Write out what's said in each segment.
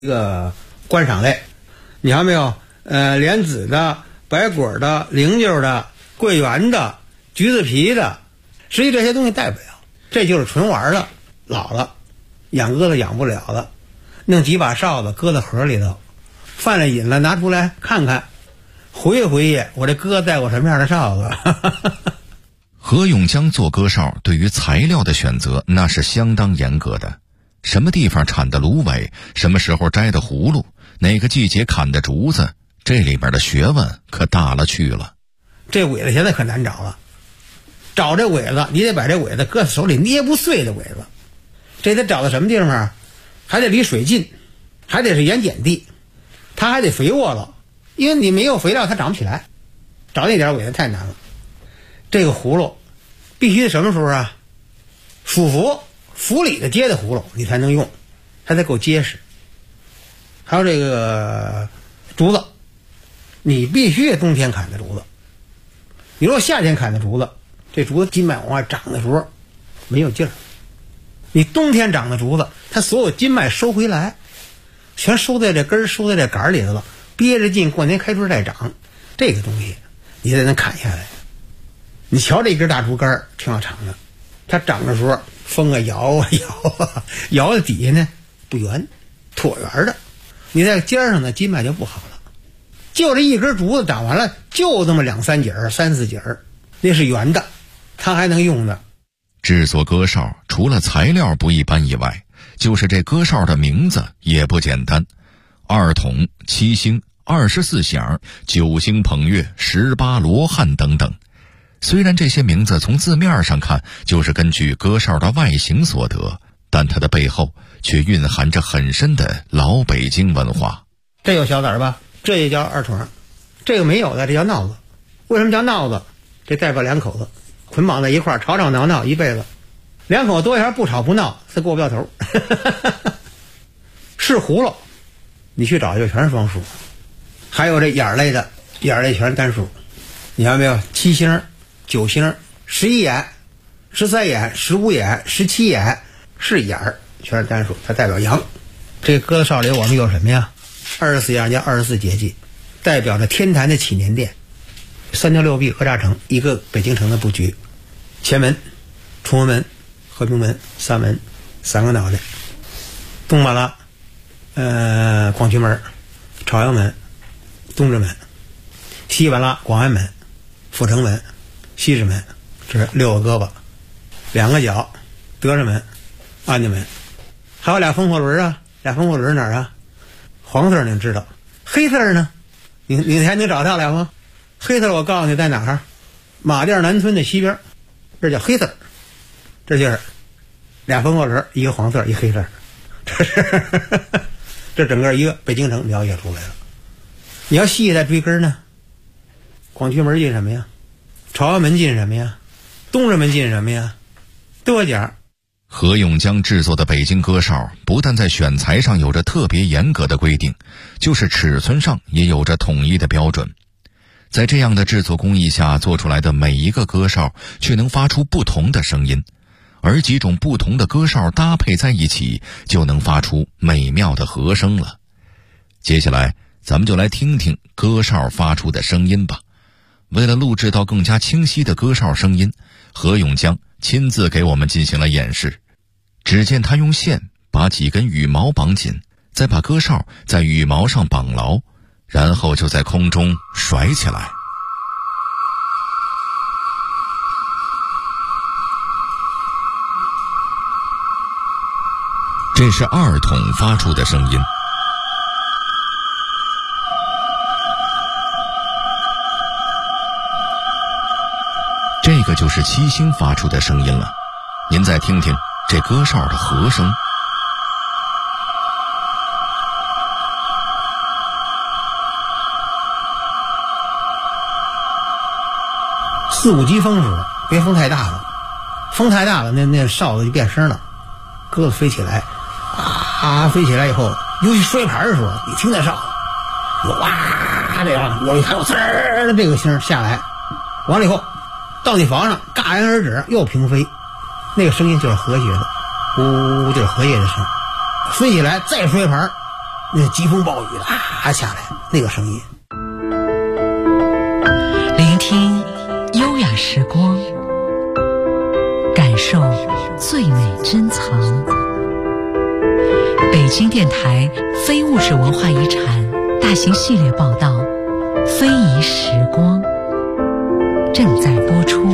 一个观赏类。你看没有？莲子的、白果的、菱角的、桂圆的、橘子皮的，实际这些东西带不了，这就是纯玩的。老了，养鸽子养不了了，弄几把哨子搁在盒里头，犯了瘾了拿出来看看，回忆回忆我这鸽带过什么样的哨子。 何永江做鸽哨对于材料的选择那是相当严格的，什么地方产的芦苇，什么时候摘的葫芦，哪个季节砍的竹子，这里边的学问可大了去了。 这苇子现在可难找了，找这苇子你得把这苇子搁手里捏不碎的苇子，这得找到什么地方啊？还得离水近，还得是盐碱地，它还得肥沃了，因为你没有肥料它长不起来，找那点苇子太难了。这个葫芦必须什么时候啊？属府里的结的葫芦你才能用，它才够结实。还有这个竹子，你必须冬天砍的竹子，你如果夏天砍的竹子，这竹子筋脉往外长的时候没有劲儿，你冬天长的竹子它所有筋脉收回来，全收在这根儿收在这杆儿里头了，憋着劲过年开春再长，这个东西你得能砍下来。你瞧这根大竹竿挺要长的，它长的时候风啊摇啊摇啊，摇的底下呢不圆，椭圆的，你在尖上呢筋脉就不好了。就这一根竹子长完了，就这么2、3节3、4节，那是圆的，它还能用的。 制作鸽哨除了材料不一般以外，就是这鸽哨的名字也不简单，2筒、7星、24响、9星捧月、18罗汉等等。虽然这些名字从字面上看就是根据鸽哨的外形所得，但它的背后却蕴含着很深的老北京文化。 这有小子儿吧？这也叫2筒，这个没有的这叫闹子。为什么叫闹子？这代表2口子捆绑在一块儿，吵吵闹闹一辈子，2口子多一点不吵不闹，他过不了头。是葫芦，你去找就全是双数，还有这眼类的，眼类全是单数。你看没有？7星、9星、11眼、13眼、15眼、17眼是眼儿，全是单数，它代表阳。这个鸽子哨里我们有什么呀？24样叫24节气，代表着天坛的祈年殿。3条6壁讹诈城，一个北京城的布局。前门、崇文门、和平门3门，3个脑袋。东马拉，广渠门、朝阳门、东直门。西马拉广安门、阜成门、西直门，这是6个胳膊，2个脚，德胜门、安家门。还有俩风火轮啊，俩风火轮哪儿啊？黄色你知道，黑色呢？你还能找到俩吗？黑色我告诉你在哪儿？马甸南村的西边，这叫黑色。这就是俩风火轮，一个黄色，一黑色。这是这整个一个北京城描写出来了。你要细再追根呢，广渠门进什么呀？朝阳门进什么呀？东直门进什么呀？多讲。 何永江制作的北京鸽哨不但在选材上有着特别严格的规定，就是尺寸上也有着统一的标准。在这样的制作工艺下做出来的每一个鸽哨却能发出不同的声音，而几种不同的鸽哨搭配在一起就能发出美妙的和声了。接下来咱们就来听听鸽哨发出的声音吧。为了录制到更加清晰的鸽哨声音，何永江亲自给我们进行了演示。只见他用线把几根羽毛绑紧，再把鸽哨在羽毛上绑牢，然后就在空中甩起来。这是2筒发出的声音。这个就是7星发出的声音了，您再听听这鸽哨的和声。 4、5级风时候，别风太大了，风太大了，那哨子就变声了，鸽子飞起来，飞起来以后，尤其摔盘的时候，你听那哨子，有这样，还有呲儿的这个声下来，完了以后。到你房上戛然而止，又平飞，那个声音就是和谐的，呜，就是和谐的声。飞起来再摔盘， 那疾风暴雨的下来那个声音。 聆听优雅时光，感受最美珍藏。北京电台非物质文化遗产大型系列报道《非遗时光》正在播出。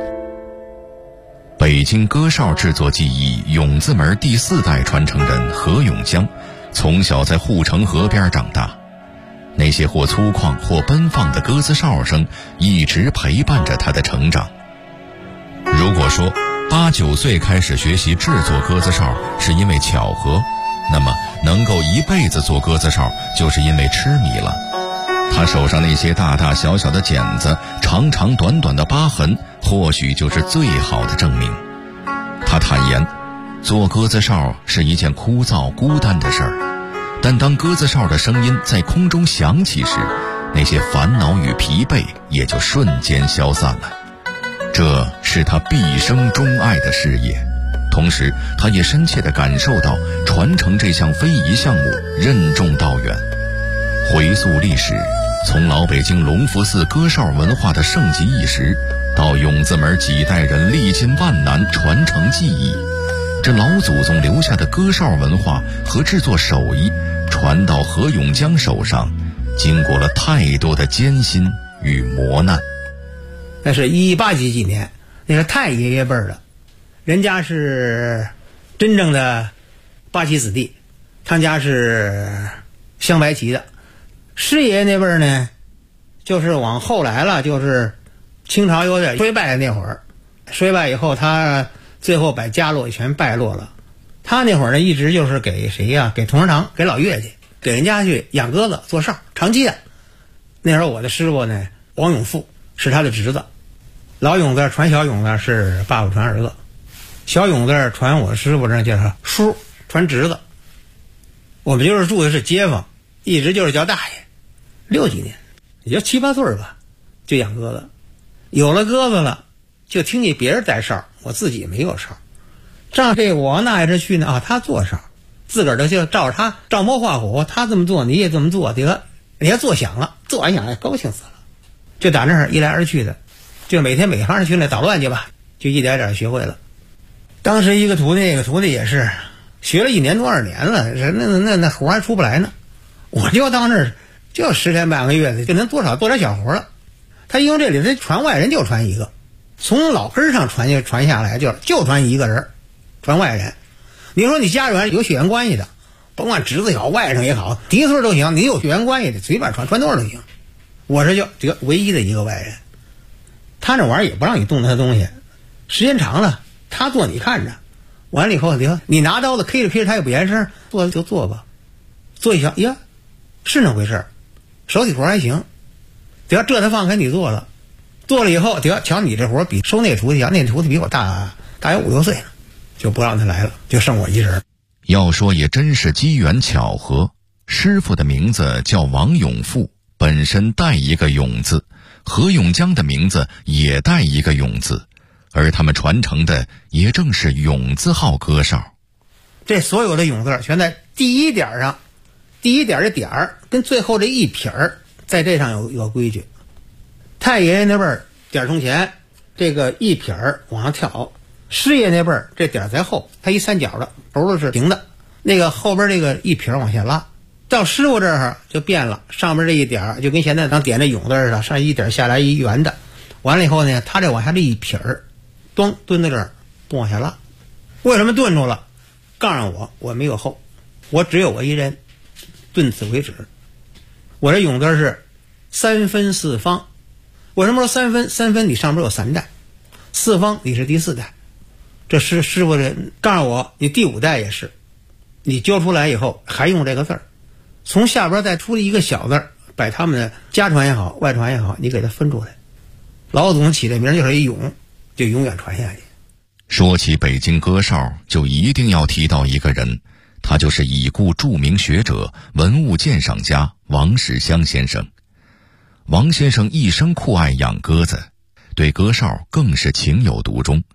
北京歌哨制作技艺永字门第4代传承人何永江，从小在护城河边长大，那些或粗犷或奔放的鸽子哨声一直陪伴着他的成长。如果说8、9岁开始学习制作鸽子哨是因为巧合，那么能够一辈子做鸽子哨就是因为痴迷了。他手上那些大大小小的茧子，长长短短的疤痕，或许就是最好的证明。他坦言，做鸽子哨是一件枯燥孤单的事儿，但当鸽子哨的声音在空中响起时，那些烦恼与疲惫也就瞬间消散了。这是他毕生钟爱的事业，同时他也深切地感受到传承这项非遗项目任重道远。回溯历史，从老北京隆福寺歌哨文化的盛极一时，到永字门几代人历尽万难传承技艺，这老祖宗留下的歌哨文化和制作手艺传到何永江手上，经过了太多的艰辛与磨难。 那是18几年，那是太爷爷辈儿的，人家是真正的八旗子弟，他家是镶白旗的。师爷那辈儿呢，就是往后来了，就是清朝有点衰败那会儿，衰败以后他最后把家落全败落了。他那会儿呢一直就是给谁呀？给同仁堂，给老岳去，给人家去养鸽子做哨，长期的。那时候我的师傅呢，王永富是他的侄子，老永字传小永字是爸爸传儿子，小永字传我师傅这叫他叔，传侄子。我们就是住的是街坊，一直就是叫大爷，6几年，也就7、8岁吧，就养鸽子。有了鸽子了，就听见别人带哨，我自己没有哨。照这我那一直去呢他做哨，自个儿就照着他照猫画虎，他这么做你也这么做，得人家做响了，做完响了高兴死了。就打那儿一来二去的，就每天每行去那捣乱去吧，就一点点学会了。当时一个徒弟，那个徒弟也是学了1年多2年了，那活还出不来呢。我就到那儿就10天半个月的，就能多少做点小活了。他因为这里他传外人就传一个，从老根上传下来就传一个人，传外人。你说你家里有血缘关系的，甭管侄子也好，外甥也好，嫡孙都行，你有血缘关系的随便传多少都行。我是就唯一的一个外人，他那玩意儿也不让你动他的东西，时间长了他做你看着，完了以后你拿刀子 K 着他也不言声，做就做吧，做一下呀是那回事，手体活还行，这他放开你做了，做了以后瞧你这活比收那徒弟那徒弟比我大有5、6岁了，就不让他来了，就剩我一人。 要说也真是机缘巧合，师傅的名字叫王永富，本身带一个永字，何永江的名字也带一个永字，而他们传承的也正是永字号歌哨。 这所有的永字全在第一点上，第一点的点儿跟最后这一撇儿，在这上有规矩。太爷爷那辈儿点从前，这个一撇儿往上跳；师爷那辈儿这点在后，他一三角的，头都是平的，那个后边这个一撇儿往下拉。到师傅这儿就变了，上边这一点就跟现在咱点这永字似的，上一点下来一圆的，完了以后呢，他这往下这一撇儿，咚蹲在这儿不往下拉。为什么顿住了？告诉我没有后，我只有我一人，顿此为止。我这永字是3分4方。为什么说3分？3分你上边有3代，4方你是第4代。这师傅这告诉我，你第5代也是，你教出来以后还用这个字儿，从下边再出一个小字儿，把他们的家传也好，外传也好，你给它分出来。老祖宗起的名就是一永，就永远传下去。 说起北京歌哨，就一定要提到一个人，他就是已故著名学者、文物鉴赏家王世襄先生。王先生一生酷爱养鸽子，对歌哨更是情有独钟。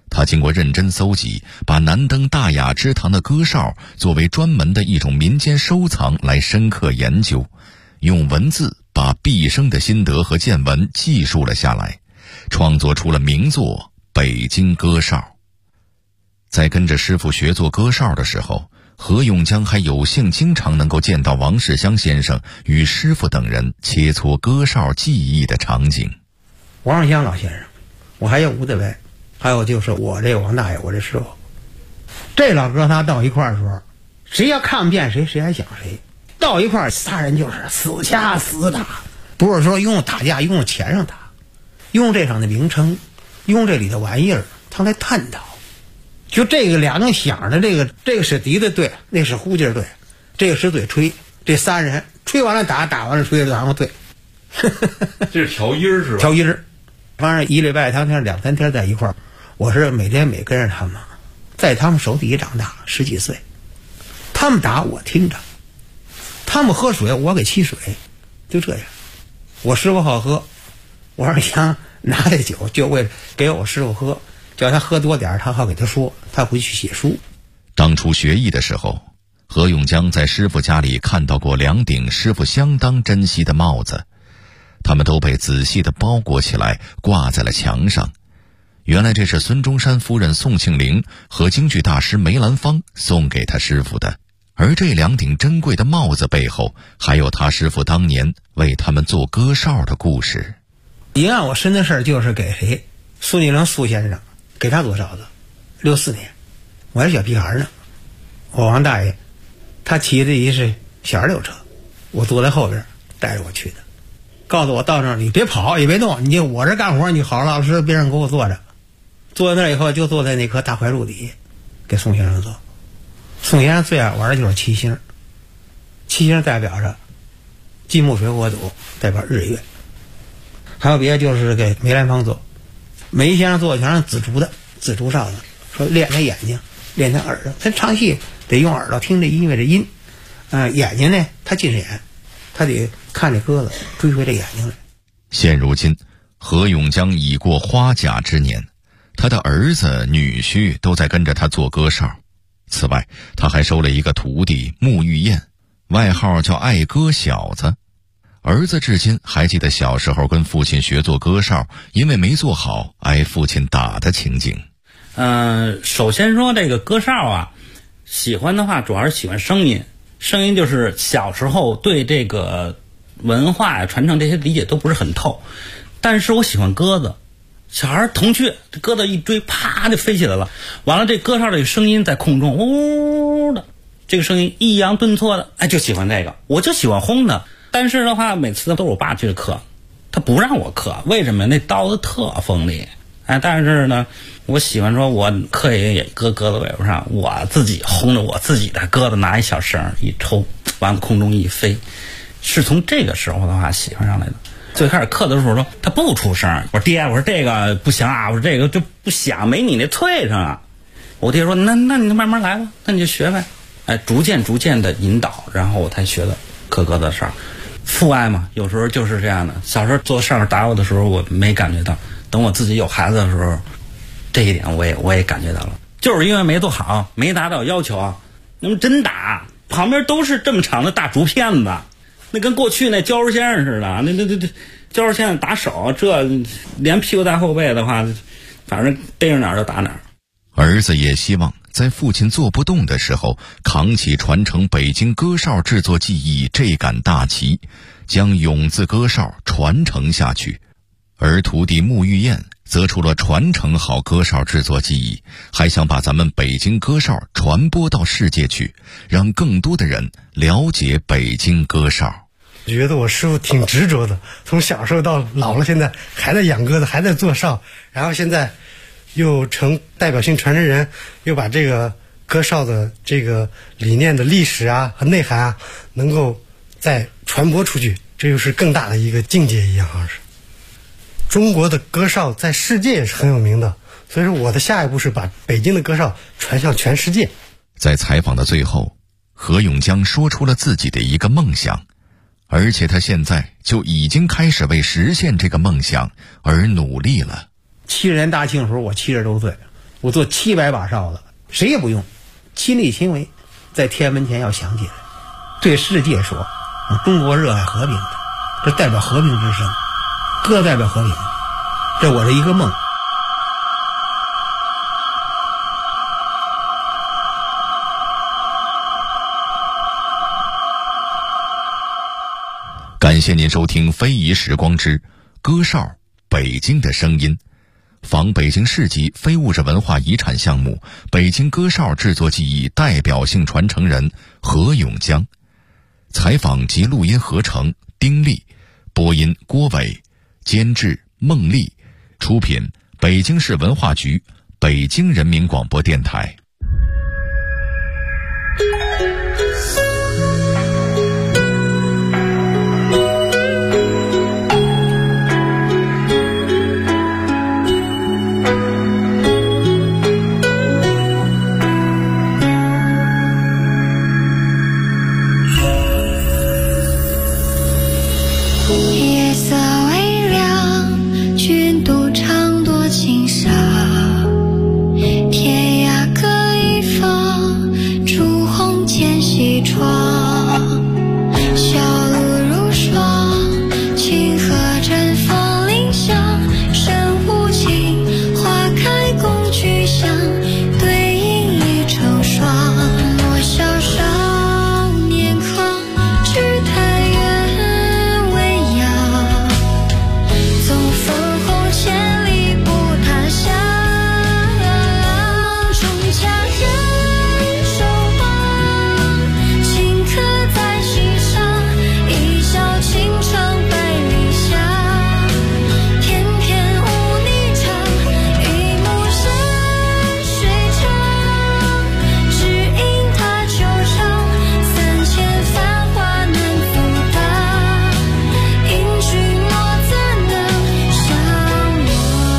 他经过认真搜集，把南登大雅之堂的歌哨作为专门的一种民间收藏来深刻研究，用文字把毕生的心得和见闻记述了下来，创作出了名作《北京歌哨》。在跟着师傅学做歌哨的时候，何永江还有幸经常能够见到王世襄先生与师傅等人切磋歌哨技艺的场景。 王世襄老先生，我还有吴德伟，还有就是我这个王大爷，我这师傅，这老哥他到一块儿的时候，谁要看不见谁，谁还想谁。到一块儿，仨人就是死掐死打，不是说用打架用钱上打，用这上的名称，用这里的玩意儿，他来探讨。就这个两个响的，这个是笛子对，那是呼劲对，这个是嘴吹，这仨人吹完了打，打完了吹，然后对。 这是调音是吧？ 调音，反正1礼拜2天2、3天在一块儿，我是每天跟着他们，在他们手底下长大，10几岁，他们打我听着，他们喝水我给沏水，就这样。我师傅好喝，我是想拿这酒就为给我师傅喝，叫他喝多点，他好给他说，他回去写书。 当初学艺的时候，何永江在师傅家里看到过2顶师傅相当珍惜的帽子，他们都被仔细地包裹起来，挂在了墙上。原来这是孙中山夫人宋庆龄和京剧大师梅兰芳送给他师傅的。而这2顶珍贵的帽子背后，还有他师傅当年为他们做歌哨的故事。 一案我申的事儿就是给谁？苏庆龄苏先生给他做哨子，64年，我还是小屁孩呢。我王大爷，他骑的一是小26车，我坐在后边带着我去的，告诉我到那儿你别跑也别动，你就我这干活，你好老实别人给我坐着。坐在那儿以后就坐在那棵大槐树底下，给宋先生做。宋先生最爱玩的就是七星，七星代表着金木水火土，代表日月。还有别的就是给梅兰芳做，梅先生做全是紫竹的紫竹哨子，说练他眼睛，练他耳朵，他唱戏得用耳朵听这音乐这音，眼睛呢他近视眼，他得看这鸽子，追回这眼睛来。 现如今何永江已过花甲之年，他的儿子女婿都在跟着他做歌哨。此外，他还收了一个徒弟穆玉燕，外号叫爱歌小子。儿子至今还记得小时候跟父亲学做歌哨，因为没做好挨父亲打的情景。 首先说这个歌哨啊，喜欢的话主要是喜欢声音，声音就是小时候对这个文化呀传承这些理解都不是很透，但是我喜欢鸽子。小孩童趣，这鸽子一追，啪就飞起来了。完了，这歌哨这个声音在空中呜的，这个声音抑扬顿挫的，哎，就喜欢这个。我就喜欢轰的。但是的话，每次都是我爸去刻，他不让我刻，为什么？那刀子特锋利。哎，但是呢，我喜欢说，我刻也搁鸽子尾巴上，我自己轰着我自己的鸽子，拿一小绳一抽，完了空中一飞，是从这个时候的话喜欢上来的。最开始刻的时候说他不出声，我说爹，我说这个不行啊，我说这个就不响，没你那脆声啊。我爹说那你就慢慢来吧，那你就学呗。哎，逐渐的引导，然后我才学的刻鸽子的哨。父爱嘛，有时候就是这样的。小时候做哨打我的时候，我没感觉到，等我自己有孩子的时候，这一点我也感觉到了，就是因为没做好，没达到要求，那么真打旁边都是这么长的大竹片子。那跟过去那胶肉先生似的，那胶肉先生打手，这连屁股带后背的话，反正逮着哪儿就打哪儿。 儿子也希望在父亲做不动的时候，扛起传承北京歌哨制作技艺这杆大旗，将永字歌哨传承下去。而徒弟穆玉燕则除了传承好歌哨制作技艺，还想把咱们北京歌哨传播到世界去，让更多的人了解北京歌哨。 觉得我师傅挺执着的，从小时候到老了，现在还在养鸽子，还在做哨，然后现在又成代表性传承人，又把这个歌哨的这个理念的历史啊和内涵啊能够再传播出去，这就是更大的一个境界一样。好像是中国的歌哨在世界也是很有名的，所以说我的下一步是把北京的歌哨传向全世界。 在采访的最后，何永江说出了自己的一个梦想，而且他现在就已经开始为实现这个梦想而努力了。 70年大庆的时候我70多岁， 我做700把哨子，谁也不用，亲力亲为，在天安门前要响起来，对世界说，中国热爱和平的，这代表和平之声，歌代表和平，这我是一个梦。 感谢您收听非遗时光之歌哨北京的声音，仿北京市级非物质文化遗产项目北京歌哨制作技艺代表性传承人何永江，采访及录音合成丁力，播音郭伟，监制孟丽，出品北京市文化局，北京人民广播电台。 夜色微凉，君独唱多情沙，天涯各一方，烛红渐西窗。小路如霜，清河绽放林香，深无尽，花开共聚香，对影已成双。莫笑少年狂，只叹愿未央，纵分红千里不他乡。梦中佳人守望，顷刻在心上，一笑倾城百里香。翩翩舞霓裳，一幕山水长，只因他球场3000繁华难阻挡，因君莫怎能相忘。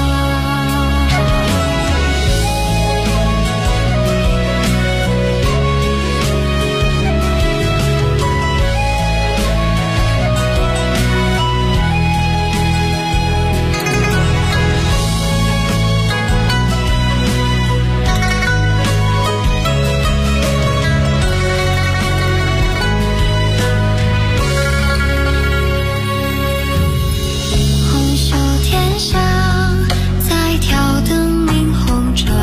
红袖添香，再挑灯明红妆。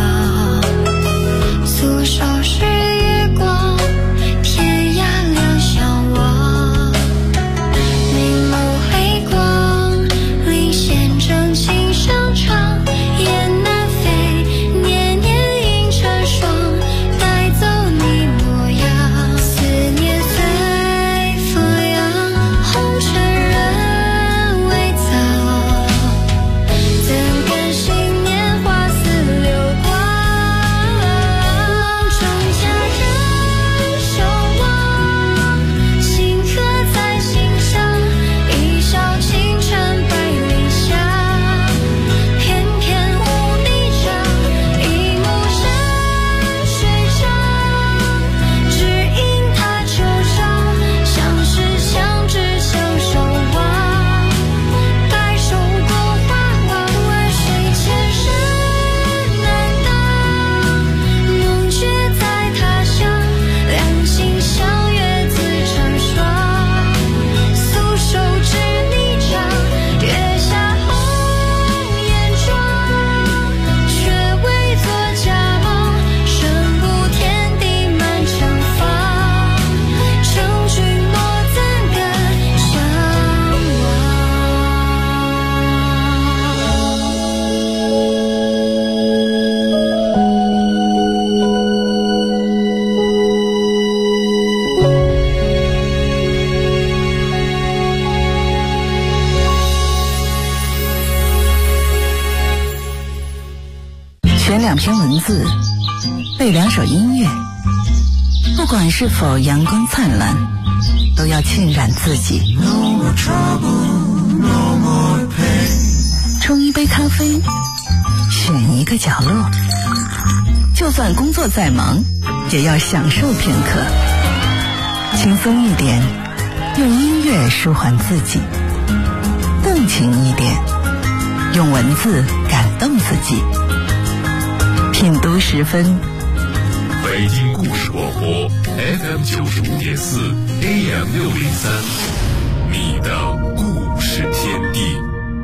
素手是月光，天涯两相望。明眸黑光，领先正气上场。雁南飞，年年映成双，带走你模样。思念随风扬，红尘人未藏，怎甘心年华似流光。梦中佳人守望，顷刻在心上，一笑倾城百里香。翩翩舞霓裳，一幕山水长，只因他球场，相识相知相守望。白首过花王，万水千山难挡。梦觉在他乡，两心相悦自成双。素手执霓裳，月下红颜妆，却为作佳梦，身不天地满城芳。成君莫怎敢相忘。 选2篇文字，背2首音乐，不管是否阳光灿烂，都要浸染自己。冲一杯咖啡，选一个角落，就算工作再忙，也要享受片刻。轻松一点，用音乐舒缓自己；动情一点，用文字感动自己。 品读时分。 北京故事广播 FM 95.4 AM 603，你的故事天地。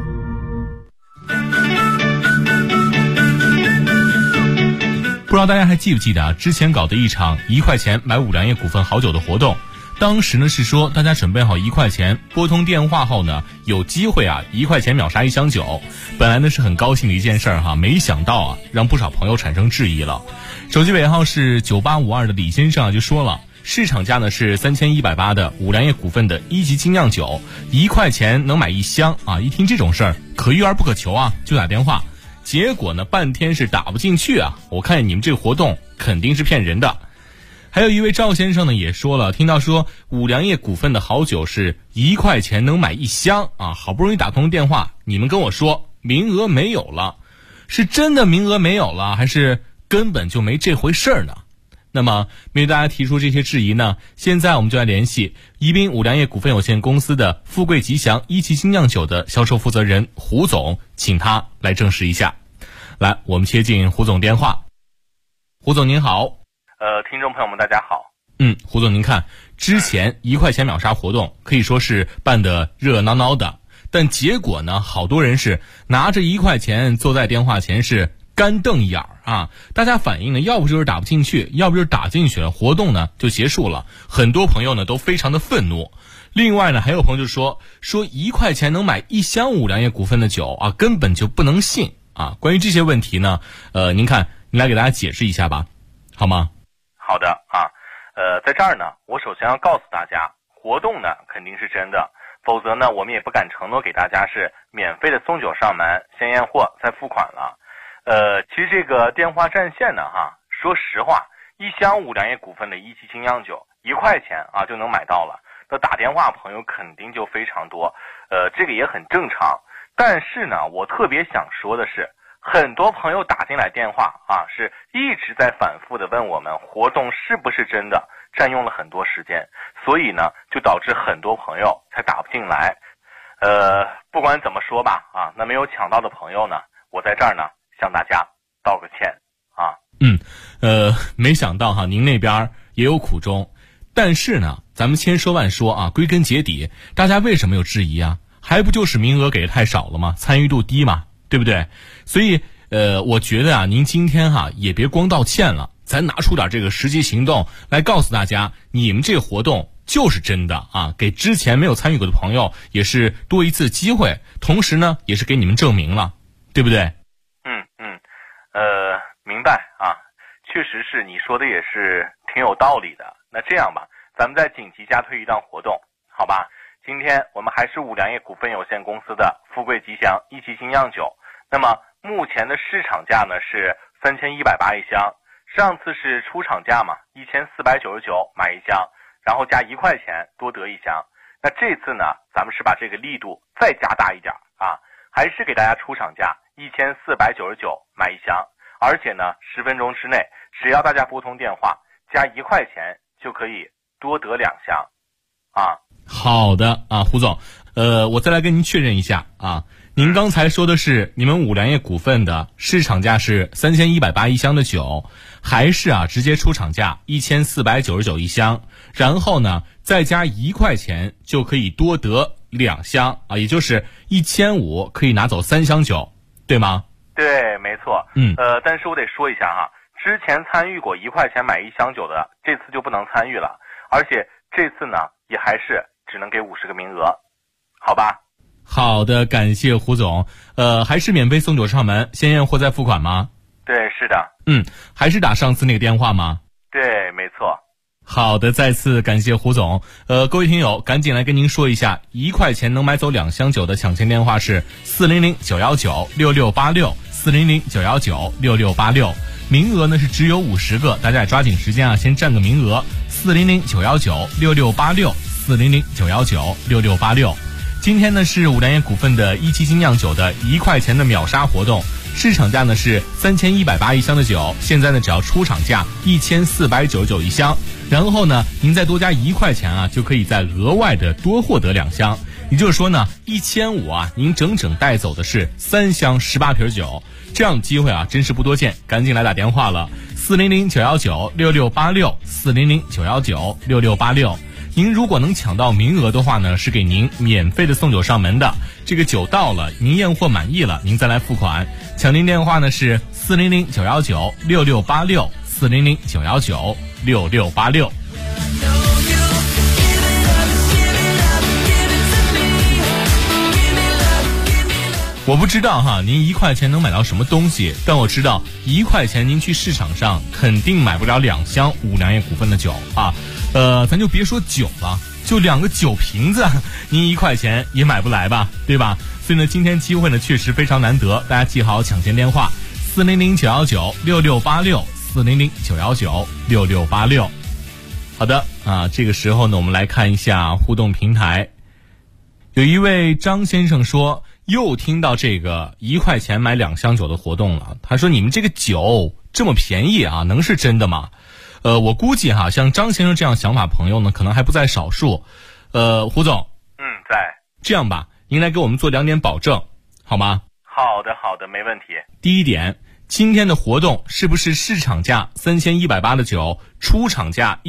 不知道大家还记不记得之前搞的一场1块钱买五粮液股份好酒的活动，当时呢是说大家准备好1块钱，拨通电话后呢有机会1块钱秒杀1箱酒。本来呢是很高兴的一件事儿没想到让不少朋友产生质疑了。手机尾号是9852的李先生就说了，市场价呢是3180的五粮液股份的1级精酿酒，1块钱能买1箱一听这种事儿可遇而不可求就打电话。结果呢半天是打不进去我看你们这个活动肯定是骗人的。还有一位赵先生呢也说了，听到说五粮液股份的好酒是1块钱能买1箱好不容易打通电话，你们跟我说名额没有了，是真的名额没有了，还是根本就没这回事儿呢？那么面对大家提出这些质疑呢，现在我们就来联系宜宾五粮液股份有限公司的富贵吉祥1级精酿酒的销售负责人胡总，请他来证实一下。来，我们接进胡总电话。胡总您好。 听众朋友们大家好。 胡总您看，之前1块钱秒杀活动可以说是办得热闹闹的，但结果呢好多人是拿着1块钱坐在电话前是干瞪眼大家反映呢要不就是打不进去，要不就是打进去了，活动呢就结束了。很多朋友呢都非常的愤怒。另外呢还有朋友就说1块钱能买1箱五粮液股份的酒根本就不能信关于这些问题呢您看您来给大家解释一下吧，好吗？ 好的在这儿呢我首先要告诉大家，活动呢肯定是真的，否则呢我们也不敢承诺给大家是免费的送酒上门，先验货再付款了。其实这个电话占线呢说实话，1箱五粮液股份的1级精酿酒1块钱就能买到了，那打电话朋友肯定就非常多，这个也很正常。但是呢我特别想说的是，很多朋友打进来电话是一直在反复的问我们活动是不是真的，占用了很多时间，所以呢就导致很多朋友才打不进来。不管怎么说吧那没有抢到的朋友呢，我在这儿呢向大家道个歉没想到您那边也有苦衷。但是呢咱们千说万说归根结底大家为什么有质疑还不就是名额给的太少了吗？参与度低嘛，对不对？所以我觉得您今天也别光道歉了，咱拿出点这个实际行动来告诉大家，你们这个活动就是真的给之前没有参与过的朋友也是多一次机会，同时呢也是给你们证明了，对不对？ 明白确实是你说的也是挺有道理的。那这样吧，咱们再紧急加推一档活动，好吧？今天我们还是五粮液股份有限公司的富贵吉祥1级精酿酒，那么目前的市场价呢是3180一箱，上次是出厂价嘛，1499买1箱，然后加1块钱多得1箱。那这次呢咱们是把这个力度再加大一点还是给大家出厂价1499买1箱，而且呢10分钟之内只要大家拨通电话加1块钱就可以多得2箱好的胡总，我再来跟您确认一下您刚才说的是你们五粮液股份的市场价是3180一箱的酒，还是直接出厂价1499一箱，然后呢再加1块钱就可以多得2箱也就是1500可以拿走3箱酒，对吗？ 对，没错。但是我得说一下之前参与过1块钱买1箱酒的，这次就不能参与了，而且这次呢也还是只能给50个名额，好吧？ 好的，感谢胡总。还是免费送酒上门，先验货再付款吗？ 对，是的。 还是打上次那个电话吗？ 对，没错。 好的，再次感谢胡总。各位听友，赶紧来跟您说一下，1块钱能买走2箱酒的抢签电话是400-919-6686，400-919-6686。名额呢是只有50个，大家也抓紧时间先占个名额。400-919-6686，400-919-6686。今天呢是五粮液股份的1级精酿酒的1块钱的秒杀活动，市场价呢是3180一箱的酒，现在呢只要出厂价1499一箱，然后呢您再多加1块钱就可以再额外的多获得2箱。 也就是说呢，1500啊，您整整带走的是3箱18瓶酒，这样的机会啊，真是不多见，赶紧来打电话了，400-919-6686，400-919-6686。您如果能抢到名额的话呢，是给您免费的送酒上门的。这个酒到了，您验货满意了，您再来付款。抢您电话呢是400-919-6686，400-919-6686。我不知道哈，您1块钱能买到什么东西，但我知道1块钱您去市场上肯定买不了2箱五粮液股份的酒啊。咱就别说酒了，就2个酒瓶子，您1块钱也买不来吧，对吧？所以呢，今天机会呢确实非常难得，大家记好抢先电话：400-919-6686，400-919-6686。好的啊，这个时候呢，我们来看一下互动平台。有一位张先生说，又听到这个1块钱买2箱酒的活动了。他说：“你们这个酒这么便宜啊，能是真的吗？”我估计哈，像张先生这样想法朋友呢，可能还不在少数。胡总， 在。 这样吧，您来给我们做2点保证，好吗？ 好的，没问题。 第一点，今天的活动是不是市场价3180的酒，出厂价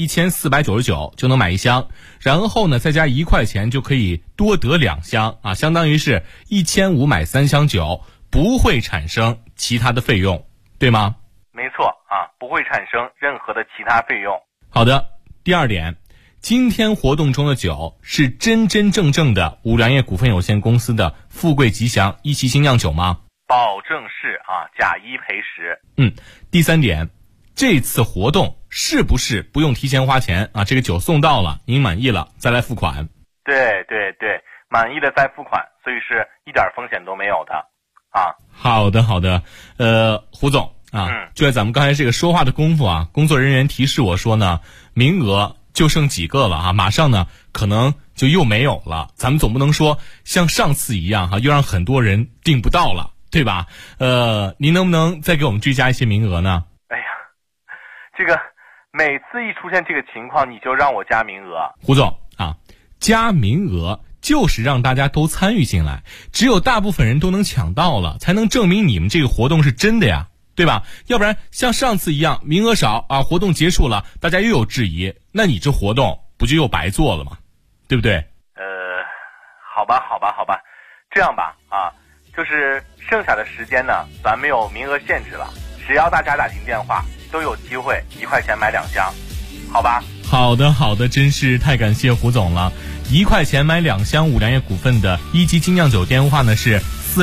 1499就能买1箱，然后呢再加1块钱就可以多得2箱啊，相当于是1500买3箱酒，不会产生其他的费用，对吗？ 没错啊，不会产生任何的其他费用。 好的，第2点，今天活动中的酒是真真正正的五粮液股份有限公司的富贵吉祥一期精酿酒吗？ 保证是啊，假1赔10。 第3点，这次活动是不是不用提前花钱啊？这个酒送到了，您满意了再来付款。 对，满意了再付款，所以是一点风险都没有的啊。 好的，胡总啊，就在咱们刚才这个说话的功夫啊，工作人员提示我说呢，名额就剩几个了啊，马上呢可能就又没有了。咱们总不能说像上次一样哈，又让很多人订不到了，对吧？您能不能再给我们追加一些名额呢？ 哎呀，这个每次一出现这个情况，你就让我加名额。 胡总啊，加名额就是让大家都参与进来，只有大部分人都能抢到了，才能证明你们这个活动是真的呀，对吧？要不然像上次一样名额少啊，活动结束了大家又有质疑，那你这活动不就又白做了吗？对不对？ 好吧，这样吧啊，就是剩下的时间呢，咱没有名额限制了，只要大家打进电话都有机会1块钱买2箱，好吧？ 好的，真是太感谢胡总了。1块钱买2箱五粮液股份的一级精酿酒电话呢是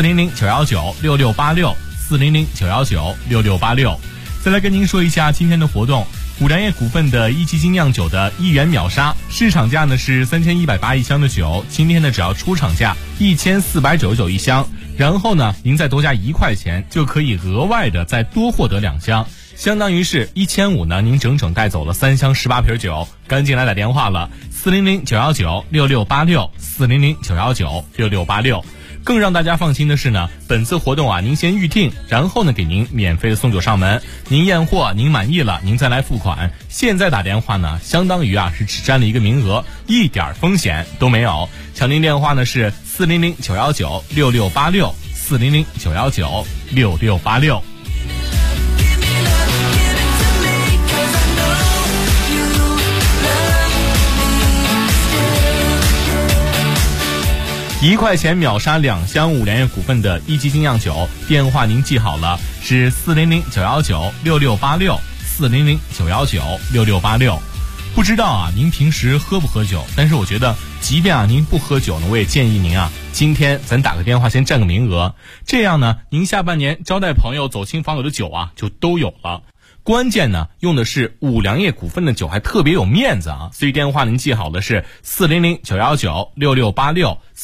400-919-6686，400-919-6686。再来跟您说一下今天的活动，五粮液股份的一级精酿酒的1元秒杀，市场价呢是31801箱的酒，今天呢只要出厂价14991箱，然后呢您再多加1块钱就可以额外的再多获得2箱，相当于是1500呢，您整整带走了3箱18瓶酒，赶紧来打电话了，400-919-6686，400-919-6686。更让大家放心的是呢，本次活动啊，您先预定，然后呢给您免费的送酒上门，您验货您满意了，您再来付款。现在打电话呢，相当于啊是只占了1个名额，一点风险都没有。抢您电话呢是400-919-6686，400-919-6686。1块钱秒杀2箱五粮液股份的一级精酿酒，电话您记好了，是400-919-6686，400-919-6686。不知道啊，您平时喝不喝酒？但是我觉得，即便啊您不喝酒呢，我也建议您啊，今天咱打个电话先占个名额，这样呢，您下半年招待朋友、走亲访友的酒啊，就都有了。关键呢，用的是五粮液股份的酒，还特别有面子啊！所以电话您记好的是400-919-6686。